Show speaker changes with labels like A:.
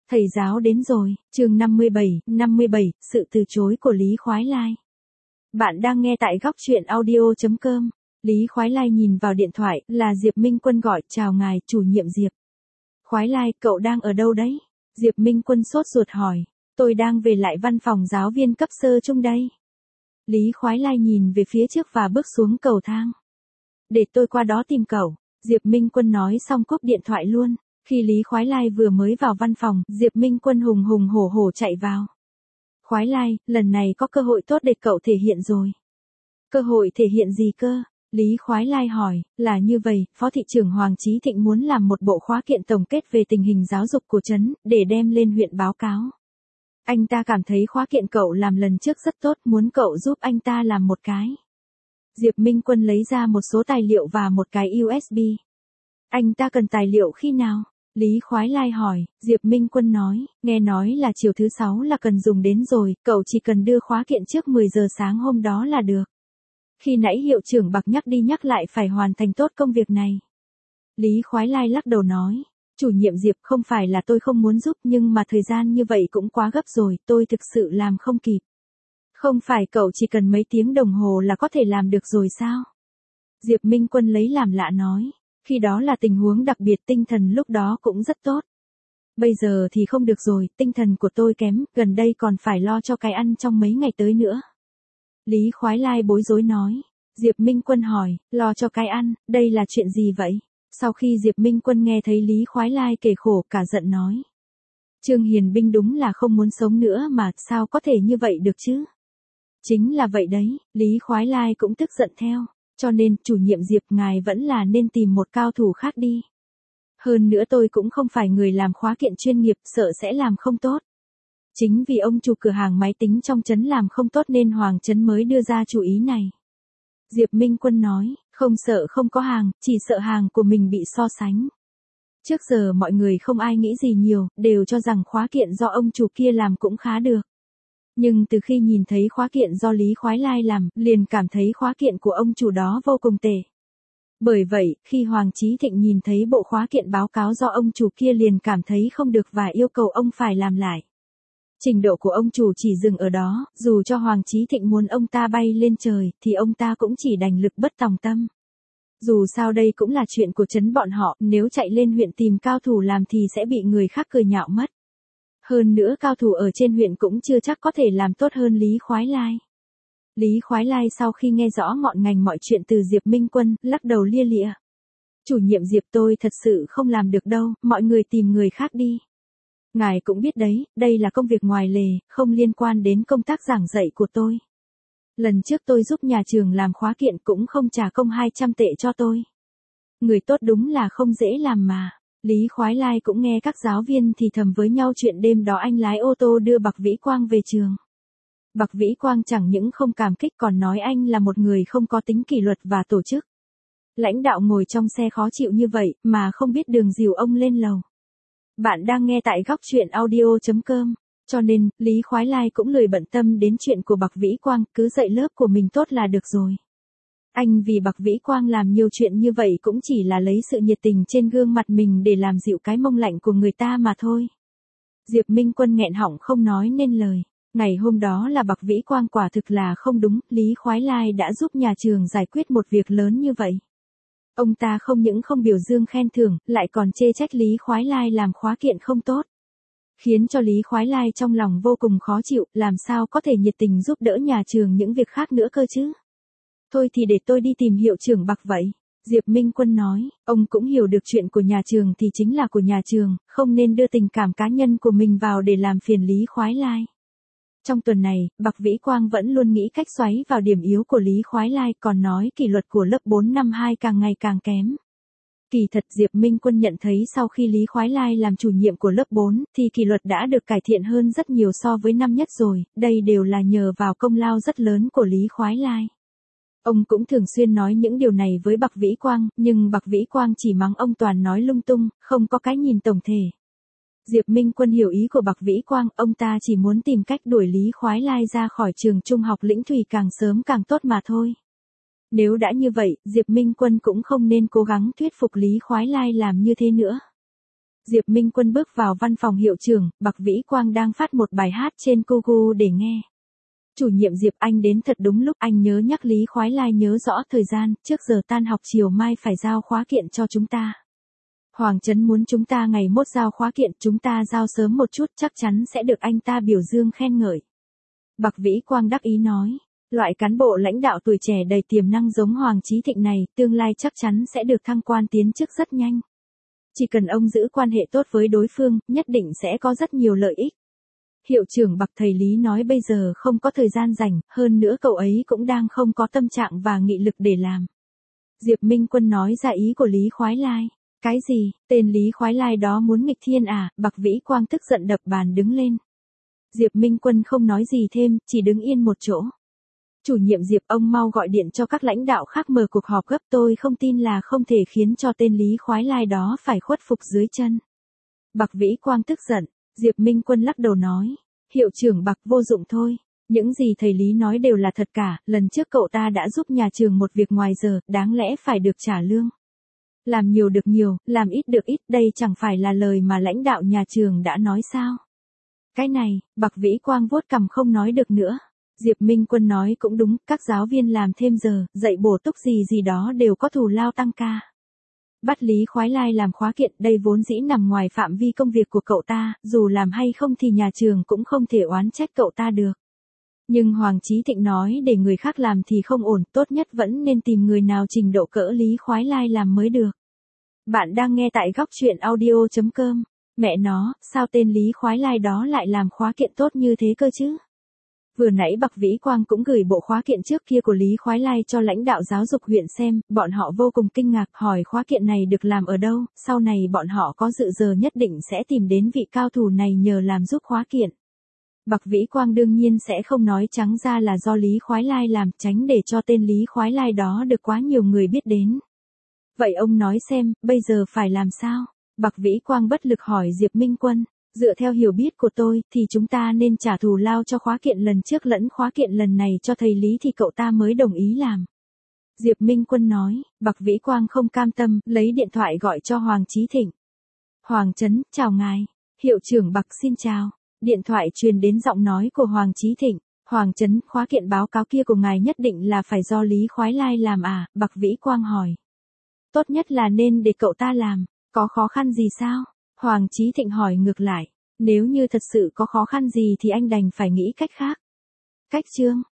A: Thầy giáo đến rồi, chương 57, sự từ chối của Lý Khoái Lai. Bạn đang nghe tại góc truyện audio.com. Lý Khoái Lai nhìn vào điện thoại, là Diệp Minh Quân gọi, chào ngài, chủ nhiệm Diệp. Khoái Lai, cậu đang ở đâu đấy? Diệp Minh Quân sốt ruột hỏi, tôi đang về lại văn phòng giáo viên cấp sơ trung đây. Lý Khoái Lai nhìn về phía trước và bước xuống cầu thang. Để tôi qua đó tìm cậu, Diệp Minh Quân nói xong cúp điện thoại luôn. Khi Lý Khoái Lai vừa mới vào văn phòng, Diệp Minh Quân hùng hùng hổ hổ chạy vào. Khoái Lai, lần này có cơ hội tốt để cậu thể hiện rồi. Cơ hội thể hiện gì cơ? Lý Khoái Lai hỏi, là như vậy, Phó thị trưởng Hoàng Chí Thịnh muốn làm một bộ khóa kiện tổng kết về tình hình giáo dục của trấn, để đem lên huyện báo cáo. Anh ta cảm thấy khóa kiện cậu làm lần trước rất tốt, muốn cậu giúp anh ta làm một cái. Diệp Minh Quân lấy ra một số tài liệu và một cái USB. Anh ta cần tài liệu khi nào? Lý Khoái Lai hỏi, Diệp Minh Quân nói, nghe nói là chiều thứ 6 là cần dùng đến rồi, cậu chỉ cần đưa khóa kiện trước 10 giờ sáng hôm đó là được. Khi nãy hiệu trưởng Bạc nhắc đi nhắc lại phải hoàn thành tốt công việc này. Lý Khoái Lai lắc đầu nói, chủ nhiệm Diệp, không phải là tôi không muốn giúp nhưng mà thời gian như vậy cũng quá gấp rồi, tôi thực sự làm không kịp. Không phải cậu chỉ cần mấy tiếng đồng hồ là có thể làm được rồi sao? Diệp Minh Quân lấy làm lạ nói. Khi đó là tình huống đặc biệt, tinh thần lúc đó cũng rất tốt. Bây giờ thì không được rồi, tinh thần của tôi kém, gần đây còn phải lo cho cái ăn trong mấy ngày tới nữa. Lý Khoái Lai bối rối nói. Diệp Minh Quân hỏi, lo cho cái ăn, đây là chuyện gì vậy? Sau khi Diệp Minh Quân nghe thấy Lý Khoái Lai kể khổ, cả giận nói. Trương Hiền Binh đúng là không muốn sống nữa mà, sao có thể như vậy được chứ? Chính là vậy đấy, Lý Khoái Lai cũng tức giận theo. Cho nên, chủ nhiệm Diệp, ngài vẫn là nên tìm một cao thủ khác đi. Hơn nữa tôi cũng không phải người làm khóa kiện chuyên nghiệp, sợ sẽ làm không tốt. Chính vì ông chủ cửa hàng máy tính trong trấn làm không tốt nên Hoàng trấn mới đưa ra chủ ý này. Diệp Minh Quân nói, không sợ không có hàng, chỉ sợ hàng của mình bị so sánh. Trước giờ mọi người không ai nghĩ gì nhiều, đều cho rằng khóa kiện do ông chủ kia làm cũng khá được. Nhưng từ khi nhìn thấy khóa kiện do Lý Khoái Lai làm, liền cảm thấy khóa kiện của ông chủ đó vô cùng tệ. Bởi vậy, khi Hoàng Chí Thịnh nhìn thấy bộ khóa kiện báo cáo do ông chủ kia liền cảm thấy không được và yêu cầu ông phải làm lại. Trình độ của ông chủ chỉ dừng ở đó, dù cho Hoàng Chí Thịnh muốn ông ta bay lên trời, thì ông ta cũng chỉ đành lực bất tòng tâm. Dù sao đây cũng là chuyện của trấn bọn họ, nếu chạy lên huyện tìm cao thủ làm thì sẽ bị người khác cười nhạo mất. Hơn nữa cao thủ ở trên huyện cũng chưa chắc có thể làm tốt hơn Lý Khoái Lai. Lý Khoái Lai sau khi nghe rõ ngọn ngành mọi chuyện từ Diệp Minh Quân, lắc đầu lia lịa. Chủ nhiệm Diệp, tôi thật sự không làm được đâu, mọi người tìm người khác đi. Ngài cũng biết đấy, đây là công việc ngoài lề, không liên quan đến công tác giảng dạy của tôi. Lần trước tôi giúp nhà trường làm khóa kiện cũng không trả công 200 tệ cho tôi. Người tốt đúng là không dễ làm mà. Lý Khoái Lai cũng nghe các giáo viên thì thầm với nhau chuyện đêm đó anh lái ô tô đưa Bạc Vĩ Quang về trường. Bạc Vĩ Quang chẳng những không cảm kích còn nói anh là một người không có tính kỷ luật và tổ chức. Lãnh đạo ngồi trong xe khó chịu như vậy mà không biết đường dìu ông lên lầu. Bạn đang nghe tại góc truyện audio.com. Cho nên, Lý Khoái Lai cũng lười bận tâm đến chuyện của Bạc Vĩ Quang, cứ dạy lớp của mình tốt là được rồi. Anh vì Bạc Vĩ Quang làm nhiều chuyện như vậy cũng chỉ là lấy sự nhiệt tình trên gương mặt mình để làm dịu cái mông lạnh của người ta mà thôi. Diệp Minh Quân nghẹn họng không nói nên lời. Ngày hôm đó là Bạc Vĩ Quang quả thực là không đúng, Lý Khoái Lai đã giúp nhà trường giải quyết một việc lớn như vậy. Ông ta không những không biểu dương khen thưởng, lại còn chê trách Lý Khoái Lai làm khóa kiện không tốt. Khiến cho Lý Khoái Lai trong lòng vô cùng khó chịu, làm sao có thể nhiệt tình giúp đỡ nhà trường những việc khác nữa cơ chứ. Thôi thì để tôi đi tìm hiệu trưởng Bạc vậy. Diệp Minh Quân nói, ông cũng hiểu được chuyện của nhà trường thì chính là của nhà trường, không nên đưa tình cảm cá nhân của mình vào để làm phiền Lý Khoái Lai. Trong tuần này, Bạc Vĩ Quang vẫn luôn nghĩ cách xoáy vào điểm yếu của Lý Khoái Lai, còn nói kỷ luật của lớp 4 năm 2 càng ngày càng kém. Kỳ thật Diệp Minh Quân nhận thấy sau khi Lý Khoái Lai làm chủ nhiệm của lớp 4, thì kỷ luật đã được cải thiện hơn rất nhiều so với năm nhất rồi, đây đều là nhờ vào công lao rất lớn của Lý Khoái Lai. Ông cũng thường xuyên nói những điều này với Bạc Vĩ Quang, nhưng Bạc Vĩ Quang chỉ mắng ông toàn nói lung tung, không có cái nhìn tổng thể. Diệp Minh Quân hiểu ý của Bạc Vĩ Quang, ông ta chỉ muốn tìm cách đuổi Lý Khoái Lai ra khỏi trường trung học Lĩnh Thủy càng sớm càng tốt mà thôi. Nếu đã như vậy, Diệp Minh Quân cũng không nên cố gắng thuyết phục Lý Khoái Lai làm như thế nữa. Diệp Minh Quân bước vào văn phòng hiệu trưởng, Bạc Vĩ Quang đang phát một bài hát trên Kugu để nghe. Chủ nhiệm Diệp, anh đến thật đúng lúc, anh nhớ nhắc Lý Khoái Lai nhớ rõ thời gian, trước giờ tan học chiều mai phải giao khóa kiện cho chúng ta. Hoàng Trấn muốn chúng ta ngày mốt giao khóa kiện, chúng ta giao sớm một chút chắc chắn sẽ được anh ta biểu dương khen ngợi. Bạc Vĩ Quang đắc ý nói, loại cán bộ lãnh đạo tuổi trẻ đầy tiềm năng giống Hoàng Chí Thịnh này, tương lai chắc chắn sẽ được thăng quan tiến chức rất nhanh. Chỉ cần ông giữ quan hệ tốt với đối phương, nhất định sẽ có rất nhiều lợi ích. Hiệu trưởng Bạc, thầy Lý nói bây giờ không có thời gian rảnh, hơn nữa cậu ấy cũng đang không có tâm trạng và nghị lực để làm. Diệp Minh Quân nói ra ý của Lý Khoái Lai. Cái gì, tên Lý Khoái Lai đó muốn nghịch thiên à? Bạc Vĩ Quang tức giận đập bàn đứng lên. Diệp Minh Quân không nói gì thêm, chỉ đứng yên một chỗ. Chủ nhiệm Diệp, ông mau gọi điện cho các lãnh đạo khác mở cuộc họp gấp, tôi không tin là không thể khiến cho tên Lý Khoái Lai đó phải khuất phục dưới chân. Bạc Vĩ Quang tức giận, Diệp Minh Quân lắc đầu nói, hiệu trưởng Bạc vô dụng thôi, những gì thầy Lý nói đều là thật cả, lần trước cậu ta đã giúp nhà trường một việc ngoài giờ, đáng lẽ phải được trả lương. Làm nhiều được nhiều, làm ít được ít, đây chẳng phải là lời mà lãnh đạo nhà trường đã nói sao? Cái này, Bạc Vĩ Quang vuốt cằm không nói được nữa. Diệp Minh Quân nói cũng đúng, các giáo viên làm thêm giờ, dạy bổ túc gì gì đó đều có thù lao tăng ca. Bắt Lý Khoái Lai làm khóa kiện, đây vốn dĩ nằm ngoài phạm vi công việc của cậu ta, dù làm hay không thì nhà trường cũng không thể oán trách cậu ta được. Nhưng Hoàng Chí Thịnh nói để người khác làm thì không ổn, tốt nhất vẫn nên tìm người nào trình độ cỡ Lý Khoái Lai làm mới được. Bạn đang nghe tại góc truyện audio.com. Mẹ nó, sao tên Lý Khoái Lai đó lại làm khóa kiện tốt như thế cơ chứ? Vừa nãy Bạc Vĩ Quang cũng gửi bộ khóa kiện trước kia của Lý Khoái Lai cho lãnh đạo giáo dục huyện xem, bọn họ vô cùng kinh ngạc hỏi khóa kiện này được làm ở đâu, sau này bọn họ có dự giờ nhất định sẽ tìm đến vị cao thủ này nhờ làm giúp khóa kiện. Bạc Vĩ Quang đương nhiên sẽ không nói trắng ra là do Lý Khoái Lai làm, tránh để cho tên Lý Khoái Lai đó được quá nhiều người biết đến. Vậy ông nói xem, bây giờ phải làm sao? Bạc Vĩ Quang bất lực hỏi Diệp Minh Quân. Dựa theo hiểu biết của tôi, thì chúng ta nên trả thù lao cho khóa kiện lần trước lẫn khóa kiện lần này cho thầy Lý thì cậu ta mới đồng ý làm. Diệp Minh Quân nói, Bạc Vĩ Quang không cam tâm, lấy điện thoại gọi cho Hoàng Chí Thịnh. Hoàng Trấn, chào ngài. Hiệu trưởng Bạc xin chào. Điện thoại truyền đến giọng nói của Hoàng Chí Thịnh. Hoàng Trấn, khóa kiện báo cáo kia của ngài nhất định là phải do Lý Khoái Lai làm à? Bạc Vĩ Quang hỏi. Tốt nhất là nên để cậu ta làm, có khó khăn gì sao? Hoàng Chí Thịnh hỏi ngược lại, nếu như thật sự có khó khăn gì thì anh đành phải nghĩ cách khác. Cách chương,